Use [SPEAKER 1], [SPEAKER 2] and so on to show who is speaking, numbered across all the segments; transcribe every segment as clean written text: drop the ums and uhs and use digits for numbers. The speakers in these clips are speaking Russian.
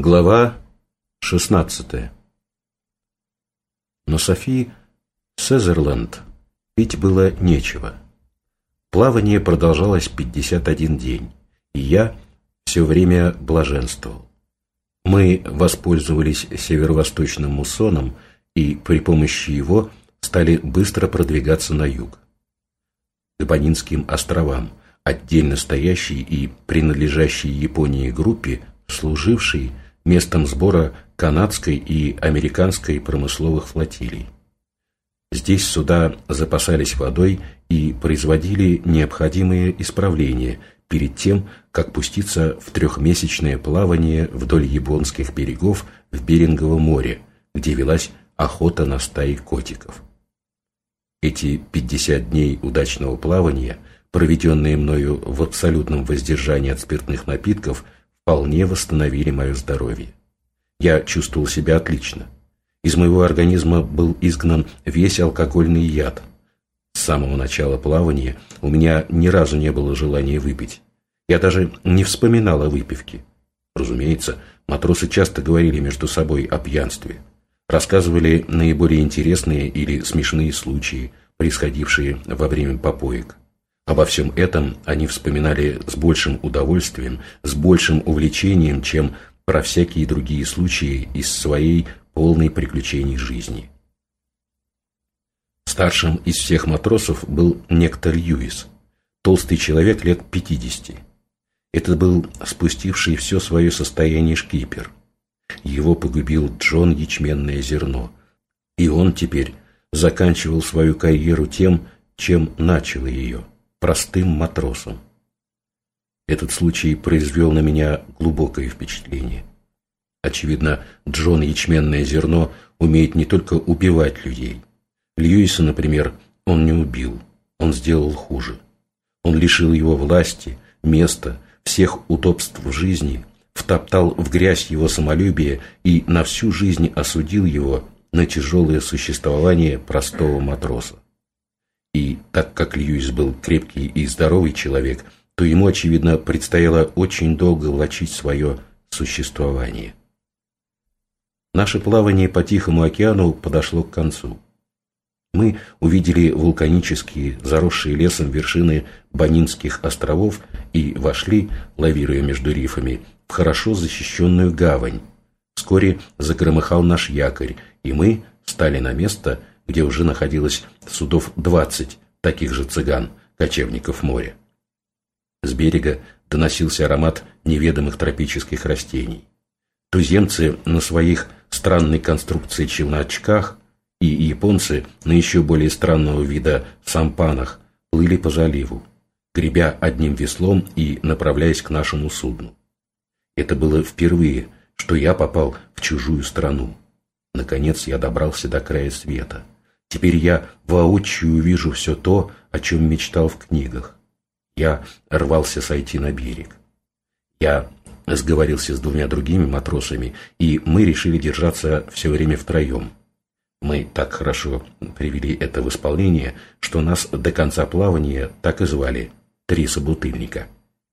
[SPEAKER 1] Глава 16. На Софи Сезерленд пить было нечего. Плавание продолжалось 51 день, и я все время блаженствовал. Мы воспользовались северо-восточным муссоном и при помощи его стали быстро продвигаться на юг. К Бонинским островам, отдельно стоящей и принадлежащей Японии группе, служившей местом сбора канадской и американской промысловых флотилий. Здесь суда запасались водой и производили необходимые исправления перед тем, как пуститься в трехмесячное плавание вдоль японских берегов в Беринговом море, где велась охота на стаи котиков. Эти 50 дней удачного плавания, проведенные мною в абсолютном воздержании от спиртных напитков, вполне восстановили мое здоровье. Я чувствовал себя отлично. Из моего организма был изгнан весь алкогольный яд. С самого начала плавания у меня ни разу не было желания выпить. Я даже не вспоминал о выпивке. Разумеется, матросы часто говорили между собой о пьянстве. Рассказывали наиболее интересные или смешные случаи, происходившие во время попоек. Обо всем этом они вспоминали с большим удовольствием, с большим увлечением, чем про всякие другие случаи из своей полной приключений жизни. Старшим из всех матросов был некто Льюис, толстый человек лет 50. Это был спустивший все свое состояние шкипер. Его погубил Джон Ячменное зерно, и он теперь заканчивал свою карьеру тем, чем начал ее – простым матросом. Этот случай произвел на меня глубокое впечатление. Очевидно, Джон Ячменное зерно умеет не только убивать людей. Льюиса, например, он не убил, он сделал хуже. Он лишил его власти, места, всех удобств в жизни, втоптал в грязь его самолюбие и на всю жизнь осудил его на тяжелое существование простого матроса. И так как Льюис был крепкий и здоровый человек, то ему, очевидно, предстояло очень долго влачить свое существование. Наше плавание по Тихому океану подошло к концу. Мы увидели вулканические, заросшие лесом вершины Бонинских островов и вошли, лавируя между рифами, в хорошо защищенную гавань. Вскоре загромыхал наш якорь, и мы стали на место, где уже находилось судов 20 таких же цыган, кочевников моря. С берега доносился аромат неведомых тропических растений. Туземцы на своих странной конструкции челночках и японцы на еще более странного вида сампанах плыли по заливу, гребя одним веслом и направляясь к нашему судну. Это было впервые, что я попал в чужую страну. Наконец я добрался до края света. Теперь я воочию увижу все то, о чем мечтал в книгах. Я рвался сойти на берег. Я сговорился с двумя другими матросами, и мы решили держаться все время втроем. Мы так хорошо привели это в исполнение, что нас до конца плавания так и звали «Три собутыльника».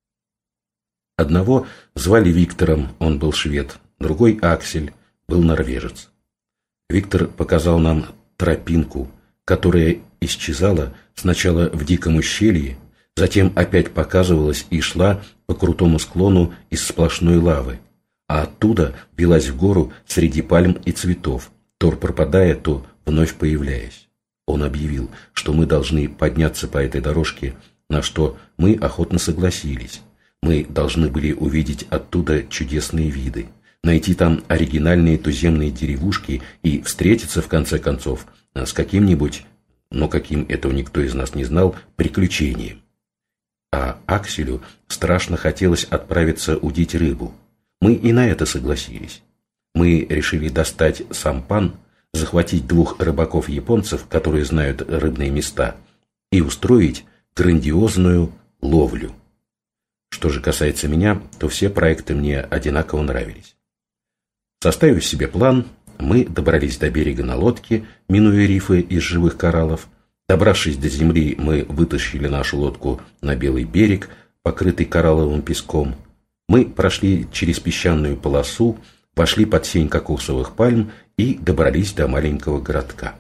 [SPEAKER 1] Одного звали Виктором, он был швед, другой Аксель, был норвежец. Виктор показал нам тропинку, которая исчезала сначала в диком ущелье, затем опять показывалась и шла по крутому склону из сплошной лавы, а оттуда велась в гору среди пальм и цветов, то пропадая, то вновь появляясь. Он объявил, что мы должны подняться по этой дорожке, на что мы охотно согласились. Мы должны были увидеть оттуда чудесные виды, найти там оригинальные туземные деревушки и встретиться, в конце концов, с каким-нибудь, но каким этого никто из нас не знал, приключением. А Акселю страшно хотелось отправиться удить рыбу. Мы и на это согласились. Мы решили достать сампан, захватить двух рыбаков-японцев, которые знают рыбные места, и устроить грандиозную ловлю. Что же касается меня, то все проекты мне одинаково нравились. Составив себе план, мы добрались до берега на лодке, минуя рифы из живых кораллов. Добравшись до земли, мы вытащили нашу лодку на белый берег, покрытый коралловым песком. Мы прошли через песчаную полосу, пошли под сень кокосовых пальм и добрались до маленького городка.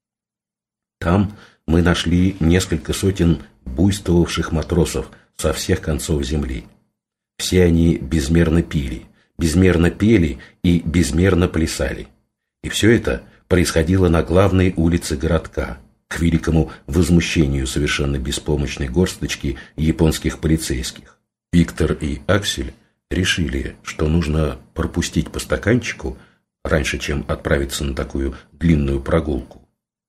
[SPEAKER 1] Там мы нашли несколько сотен буйствовавших матросов со всех концов земли. Все они безмерно пили, безмерно пели и безмерно плясали. И все это происходило на главной улице городка, к великому возмущению совершенно беспомощной горсточки японских полицейских. Виктор и Аксель решили, что нужно пропустить по стаканчику, раньше, чем отправиться на такую длинную прогулку.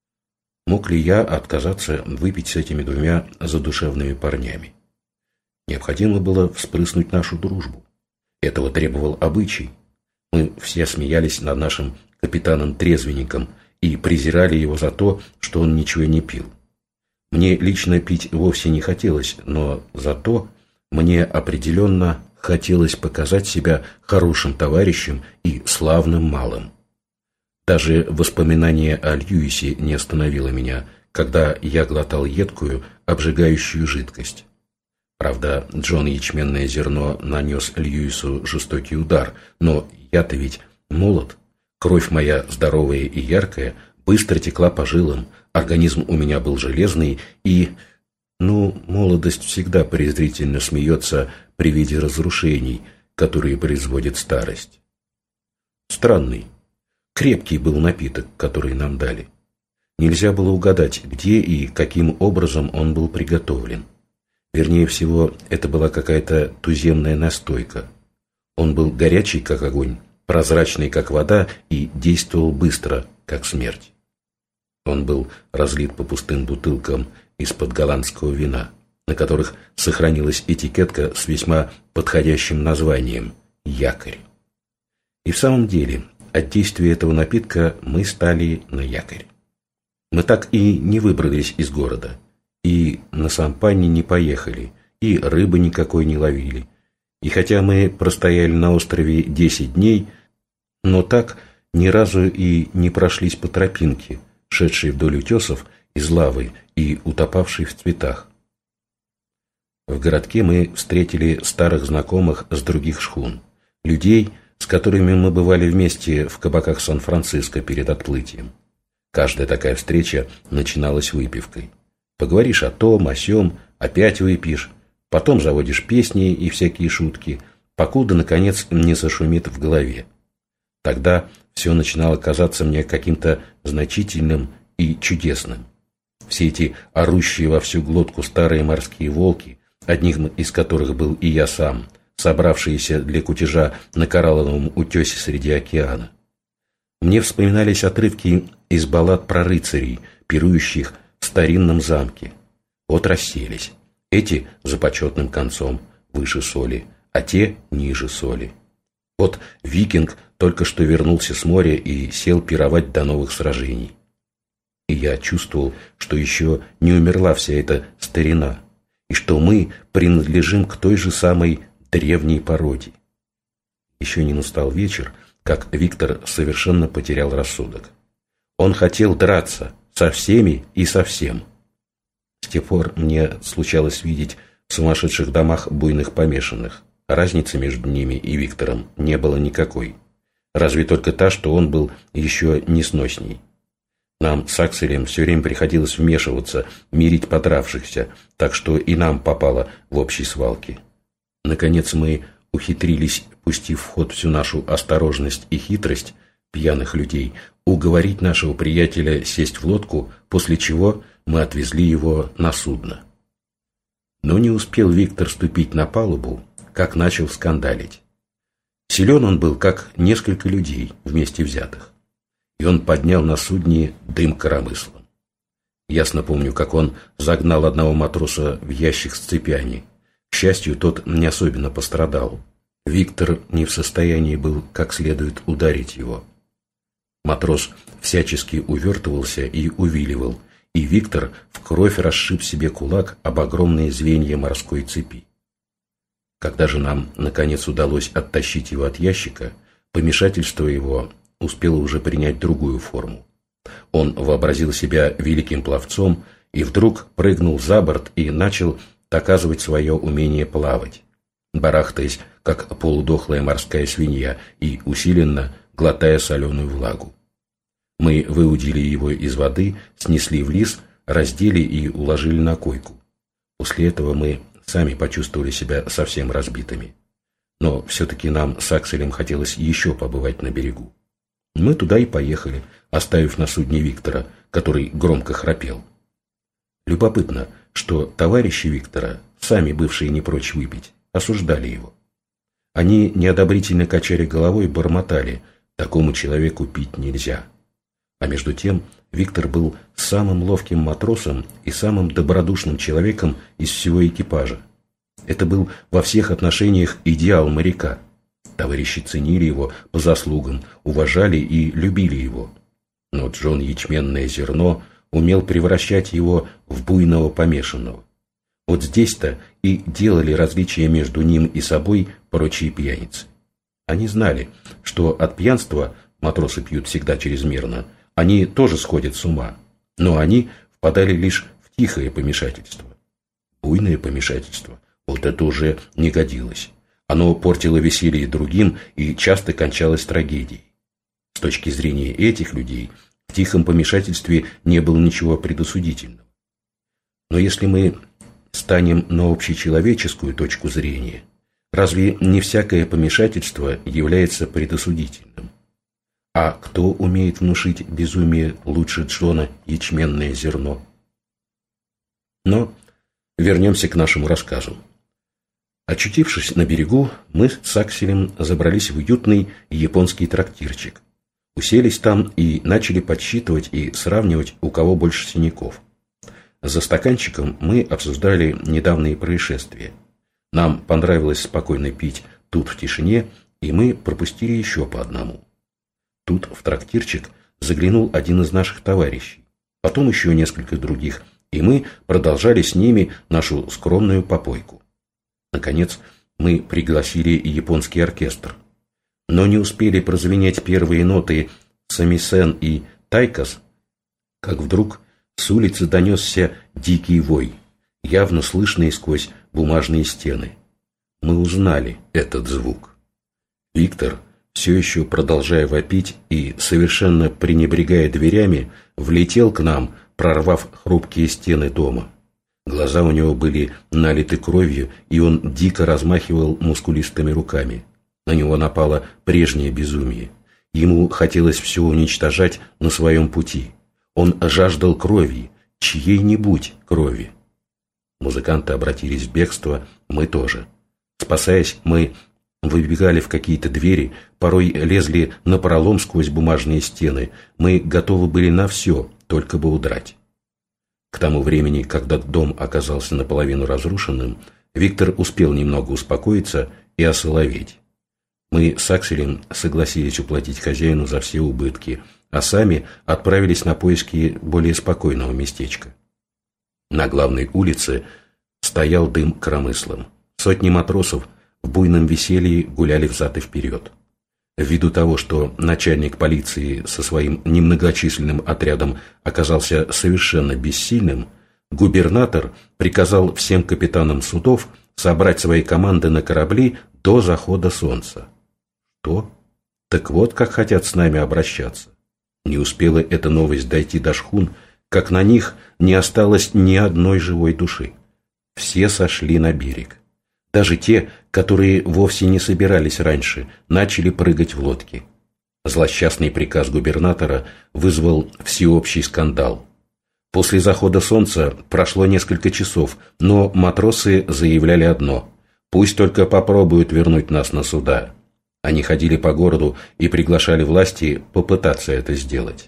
[SPEAKER 1] Мог ли я отказаться выпить с этими двумя задушевными парнями? Необходимо было вспрыснуть нашу дружбу. Этого требовал обычай. Мы все смеялись над нашим капитаном-трезвенником и презирали его за то, что он ничего не пил. Мне лично пить вовсе не хотелось, но зато мне определенно хотелось показать себя хорошим товарищем и славным малым. Даже воспоминание о Льюисе не остановило меня, когда я глотал едкую, обжигающую жидкость. Правда, Джон ячменное зерно нанес Льюису жестокий удар, но я-то ведь молод. Кровь моя здоровая и яркая быстро текла по жилам, организм у меня был железный и... молодость всегда презрительно смеется при виде разрушений, которые производит старость. Странный, крепкий был напиток, который нам дали. Нельзя было угадать, где и каким образом он был приготовлен. Вернее всего, это была какая-то туземная настойка. Он был горячий, как огонь, прозрачный, как вода, и действовал быстро, как смерть. Он был разлит по пустым бутылкам из-под голландского вина, на которых сохранилась этикетка с весьма подходящим названием «Якорь». И в самом деле, от действия этого напитка мы стали на якорь. Мы так и не выбрались из города, и на сампане не поехали, и рыбы никакой не ловили. И хотя мы простояли на острове 10 дней, но так ни разу и не прошлись по тропинке, шедшей вдоль утесов из лавы и утопавшей в цветах. В городке мы встретили старых знакомых с других шхун, людей, с которыми мы бывали вместе в кабаках Сан-Франциско перед отплытием. Каждая такая встреча начиналась выпивкой. Поговоришь о том, о сём, опять выпьешь, потом заводишь песни и всякие шутки, покуда, наконец, не зашумит в голове. Тогда все начинало казаться мне каким-то значительным и чудесным. Все эти орущие во всю глотку старые морские волки, одним из которых был и я сам, собравшиеся для кутежа на коралловом утесе среди океана. Мне вспоминались отрывки из баллад про рыцарей, пирующих в старинном замке. Вот расселись. Эти за почетным концом, выше соли, а те ниже соли. Вот викинг только что вернулся с моря и сел пировать до новых сражений. И я чувствовал, что еще не умерла вся эта старина, и что мы принадлежим к той же самой древней породе. Еще не настал вечер, как Виктор совершенно потерял рассудок. Он хотел драться со всеми и со всем. С тех пор мне случалось видеть в сумасшедших домах буйных помешанных. Разницы между ними и Виктором не было никакой. Разве только та, что он был еще несносней. Нам с Акселем все время приходилось вмешиваться, мирить подравшихся, так что и нам попало в общей свалке. Наконец мы ухитрились, пустив в ход всю нашу осторожность и хитрость пьяных людей, уговорить нашего приятеля сесть в лодку, после чего мы отвезли его на судно. Но не успел Виктор ступить на палубу, как начал скандалить. Силен он был, как несколько людей вместе взятых, и он поднял на судне дым коромыслом. Ясно помню, как он загнал одного матроса в ящик с цепями. К счастью, тот не особенно пострадал. Виктор не в состоянии был как следует ударить его. Матрос всячески увертывался и увиливал, и Виктор в кровь расшиб себе кулак об огромные звенья морской цепи. Когда же нам, наконец, удалось оттащить его от ящика, помешательство его успело уже принять другую форму. Он вообразил себя великим пловцом и вдруг прыгнул за борт и начал доказывать свое умение плавать. барахтаясь, как полудохлая морская свинья, и усиленно глотая соленую влагу. Мы выудили его из воды, снесли в лис, раздели и уложили на койку. После этого мы сами почувствовали себя совсем разбитыми. Но все-таки нам с Акселем хотелось еще побывать на берегу. Мы туда и поехали, оставив на судне Виктора, который громко храпел. Любопытно, что товарищи Виктора, сами бывшие не прочь выпить, осуждали его. Они неодобрительно качали головой и бормотали: такому человеку пить нельзя. А между тем Виктор был самым ловким матросом и самым добродушным человеком из всего экипажа. Это был во всех отношениях идеал моряка. Товарищи ценили его по заслугам, уважали и любили его. Но Джон Ячменное Зерно умел превращать его в буйного помешанного. Вот здесь-то и делали различия между ним и собой прочие пьяницы. Они знали, что от пьянства, матросы пьют всегда чрезмерно, они тоже сходят с ума, но они впадали лишь в тихое помешательство. Буйное помешательство – вот это уже не годилось. Оно портило веселье другим и часто кончалось трагедией. С точки зрения этих людей в тихом помешательстве не было ничего предосудительного. Но если мы станем на общечеловеческую точку зрения, разве не всякое помешательство является предосудительным? А кто умеет внушить безумие лучше Джона Ячменное Зерно? Но вернемся к нашему рассказу. Очутившись на берегу, мы с Акселем забрались в уютный японский трактирчик. Уселись там и начали подсчитывать и сравнивать, у кого больше синяков. За стаканчиком мы обсуждали недавние происшествия. Нам понравилось спокойно пить тут в тишине, и мы пропустили еще по одному. Тут в трактирчик заглянул один из наших товарищей, потом еще несколько других, и мы продолжали с ними нашу скромную попойку. Наконец, мы пригласили японский оркестр. Но не успели прозвенеть первые ноты самисен и тайкас, как вдруг с улицы донесся дикий вой, явно слышный сквозь бумажные стены. Мы узнали этот звук. Виктор, все еще продолжая вопить и совершенно пренебрегая дверями, влетел к нам, прорвав хрупкие стены дома. Глаза у него были налиты кровью, и он дико размахивал мускулистыми руками. На него напало прежнее безумие. Ему хотелось все уничтожать на своем пути. Он жаждал крови, чьей-нибудь крови. Музыканты обратились в бегство, мы тоже. Спасаясь, мы выбегали в какие-то двери, порой лезли напролом сквозь бумажные стены. Мы готовы были на все, только бы удрать. К тому времени, когда дом оказался наполовину разрушенным, Виктор успел немного успокоиться и осоловеть. Мы с Акселем согласились уплатить хозяину за все убытки, а сами отправились на поиски более спокойного местечка. На главной улице стоял дым коромыслом. Сотни матросов в буйном веселье гуляли взад и вперед. Ввиду того, что начальник полиции со своим немногочисленным отрядом оказался совершенно бессильным, губернатор приказал всем капитанам судов собрать свои команды на корабли до захода солнца. Что? Так вот, как хотят с нами обращаться. Не успела эта новость дойти до шхун, как на них не осталось ни одной живой души. Все сошли на берег. Даже те, которые вовсе не собирались раньше, начали прыгать в лодки. Злосчастный приказ губернатора вызвал всеобщий скандал. После захода солнца прошло несколько часов, но матросы заявляли одно: пусть только попробуют вернуть нас на суда. Они ходили по городу и приглашали власти попытаться это сделать.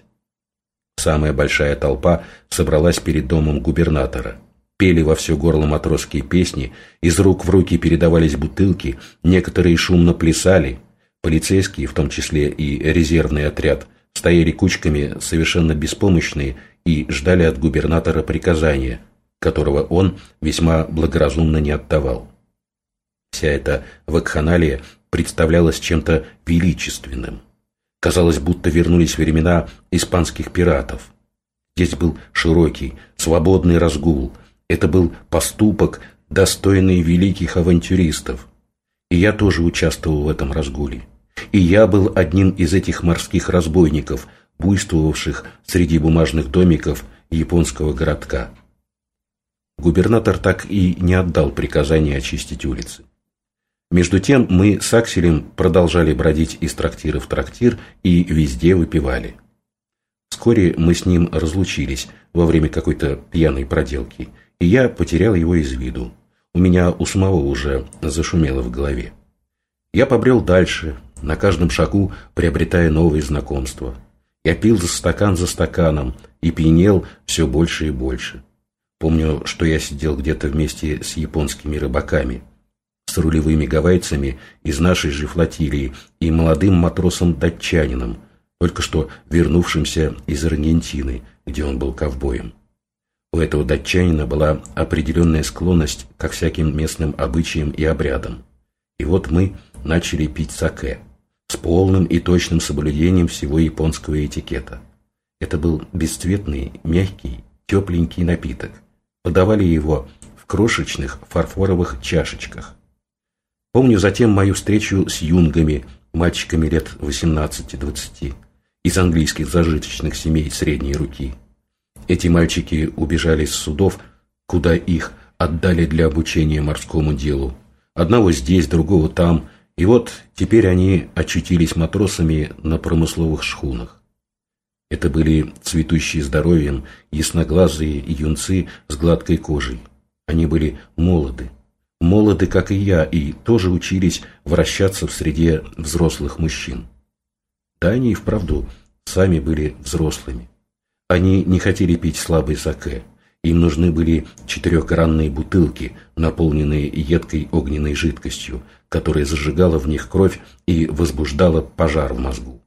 [SPEAKER 1] Самая большая толпа собралась перед домом губернатора. Пели во все горло матросские песни, из рук в руки передавались бутылки, некоторые шумно плясали. Полицейские, в том числе и резервный отряд, стояли кучками совершенно беспомощные и ждали от губернатора приказания, которого он весьма благоразумно не отдавал. Вся эта вакханалия представлялась чем-то величественным. Казалось, будто вернулись времена испанских пиратов. Здесь был широкий, свободный разгул. Это был поступок, достойный великих авантюристов. И я тоже участвовал в этом разгуле. И я был одним из этих морских разбойников, буйствовавших среди бумажных домиков японского городка. Губернатор так и не отдал приказания очистить улицы. Между тем мы с Акселем продолжали бродить из трактира в трактир и везде выпивали. Вскоре мы с ним разлучились во время какой-то пьяной проделки, и я потерял его из виду. У меня у самого уже зашумело в голове. Я побрел дальше, на каждом шагу приобретая новые знакомства. Я пил за стаканом и пьянел все больше и больше. Помню, что я сидел где-то вместе с японскими рыбаками, с рулевыми гавайцами из нашей же флотилии и молодым матросом-датчанином, только что вернувшимся из Аргентины, где он был ковбоем. У этого датчанина была определенная склонность ко всяким местным обычаям и обрядам. И вот мы начали пить саке с полным и точным соблюдением всего японского этикета. Это был бесцветный, мягкий, тепленький напиток. Подавали его в крошечных фарфоровых чашечках. Помню затем мою встречу с юнгами, мальчиками лет 18-20, из английских зажиточных семей средней руки. Эти мальчики убежали с судов, куда их отдали для обучения морскому делу. Одного здесь, другого там, и вот теперь они очутились матросами на промысловых шхунах. Это были цветущие здоровьем, ясноглазые юнцы с гладкой кожей. Они были молоды, как и я, и тоже учились вращаться в среде взрослых мужчин. Да, они и вправду сами были взрослыми. Они не хотели пить слабый саке. Им нужны были 4-гранные бутылки, наполненные едкой огненной жидкостью, которая зажигала в них кровь и возбуждала пожар в мозгу.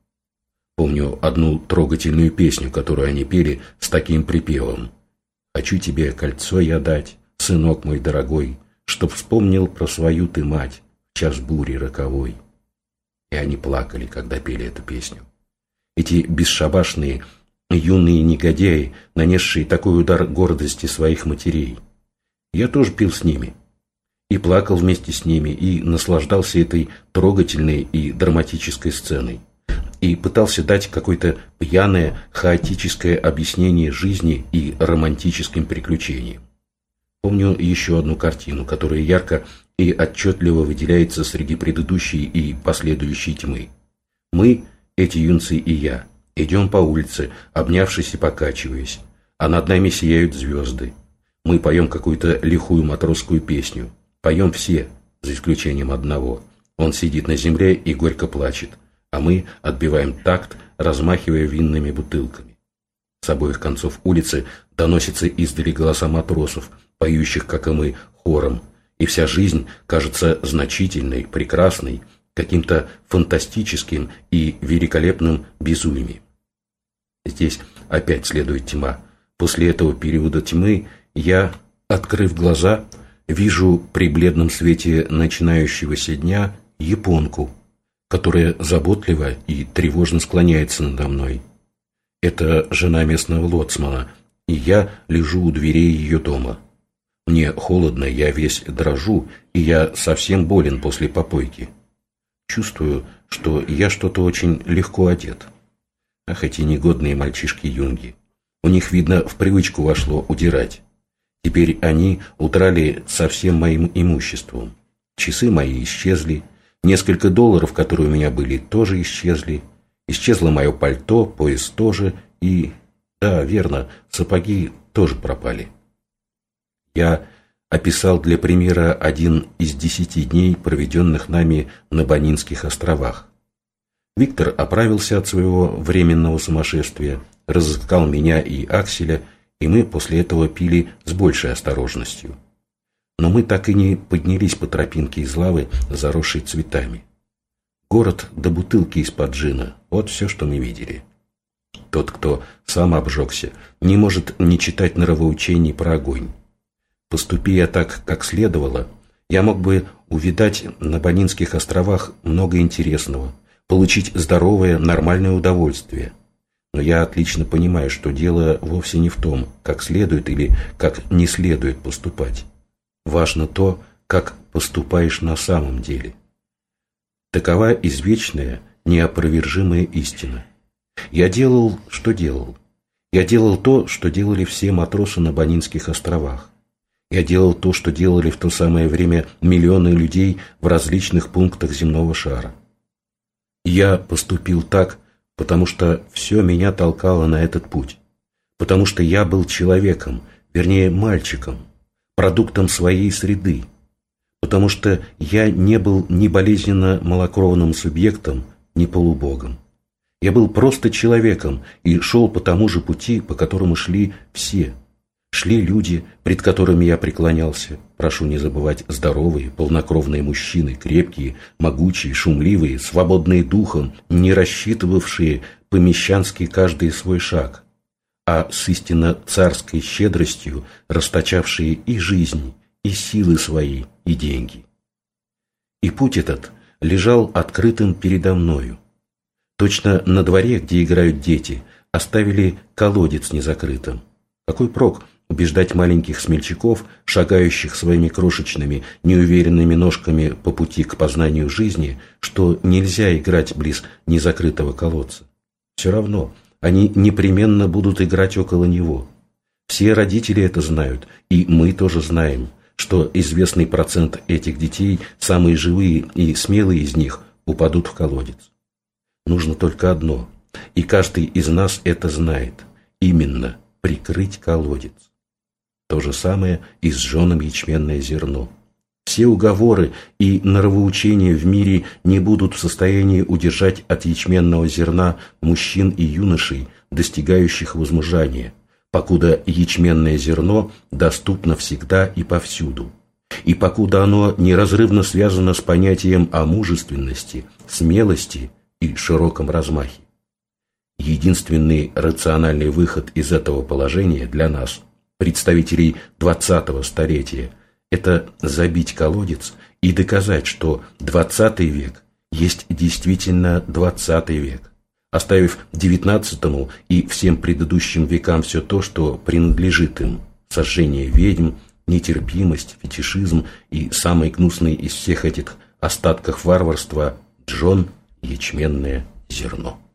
[SPEAKER 1] Помню одну трогательную песню, которую они пели с таким припевом: «Хочу тебе кольцо я дать, сынок мой дорогой, чтоб вспомнил про свою ты мать в час бури роковой». И они плакали, когда пели эту песню. Эти бесшабашные юные негодяи, нанесшие такой удар гордости своих матерей. Я тоже пил с ними. И плакал вместе с ними, и наслаждался этой трогательной и драматической сценой. И пытался дать какое-то пьяное, хаотическое объяснение жизни и романтическим приключениям. Помню еще одну картину, которая ярко и отчетливо выделяется среди предыдущей и последующей тьмы. Мы, эти юнцы и я, идем по улице, обнявшись и покачиваясь, а над нами сияют звезды. Мы поем какую-то лихую матросскую песню. Поем все, за исключением одного. Он сидит на земле и горько плачет, а мы отбиваем такт, размахивая винными бутылками. С обоих концов улицы доносятся издали голоса матросов, поющих, как и мы, хором, и вся жизнь кажется значительной, прекрасной, каким-то фантастическим и великолепным безумием. Здесь опять следует тьма. После этого периода тьмы я, открыв глаза, вижу при бледном свете начинающегося дня японку, которая заботливо и тревожно склоняется надо мной. Это жена местного лоцмана, и я лежу у дверей ее дома. Мне холодно, я весь дрожу, и я совсем болен после попойки. Чувствую, что я что-то очень легко одет. Ах, эти негодные мальчишки-юнги. У них, видно, в привычку вошло удирать. Теперь они удрали со всем моим имуществом. Часы мои исчезли, несколько долларов, которые у меня были, тоже исчезли. Исчезло мое пальто, пояс тоже, и, да, верно, сапоги тоже пропали. Я описал для примера один из 10 дней, проведенных нами на Бонинских островах. Виктор оправился от своего временного сумасшествия, разыскал меня и Акселя, и мы после этого пили с большей осторожностью. Но мы так и не поднялись по тропинке из лавы, заросшей цветами. Город до бутылки из-под джина – вот все, что мы видели. Тот, кто сам обжегся, не может не читать нравоучений про огонь. Поступи я так, как следовало, я мог бы увидать на Бонинских островах много интересного, получить здоровое, нормальное удовольствие. Но я отлично понимаю, что дело вовсе не в том, как следует или как не следует поступать. Важно то, как поступаешь на самом деле. Такова извечная, неопровержимая истина. Я делал, что делал. Я делал то, что делали все матросы на Бонинских островах. Я делал то, что делали в то самое время миллионы людей в различных пунктах земного шара. Я поступил так, потому что все меня толкало на этот путь. Потому что я был человеком, вернее мальчиком, продуктом своей среды. Потому что я не был ни болезненно малокровным субъектом, ни полубогом. Я был просто человеком и шел по тому же пути, по которому шли все. Шли люди, пред которыми я преклонялся. Прошу не забывать, здоровые, полнокровные мужчины, крепкие, могучие, шумливые, свободные духом, не рассчитывавшие по-мещански каждый свой шаг, а с истинно царской щедростью расточавшие и жизнь, и силы свои, и деньги. И путь этот лежал открытым передо мною. Точно на дворе, где играют дети, оставили колодец незакрытым. Какой прок убеждать маленьких смельчаков, шагающих своими крошечными, неуверенными ножками по пути к познанию жизни, что нельзя играть близ незакрытого колодца? Все равно они непременно будут играть около него. Все родители это знают, и мы тоже знаем, что известный процент этих детей, самые живые и смелые из них, упадут в колодец. Нужно только одно, и каждый из нас это знает, именно прикрыть колодец. То же самое и с жженым ячменное зерно. Все уговоры и норовоучения в мире не будут в состоянии удержать от ячменного зерна мужчин и юношей, достигающих возмужания, покуда ячменное зерно доступно всегда и повсюду, и покуда оно неразрывно связано с понятием о мужественности, смелости и широком размахе. Единственный рациональный выход из этого положения для нас, представителей 20-го столетия, это забить колодец и доказать, что 20 век есть действительно 20 век, оставив 19-му и всем предыдущим векам все то, что принадлежит им: сожжение ведьм, нетерпимость, фетишизм и самый гнусный из всех этих остатков варварства — джон, ячменное зерно.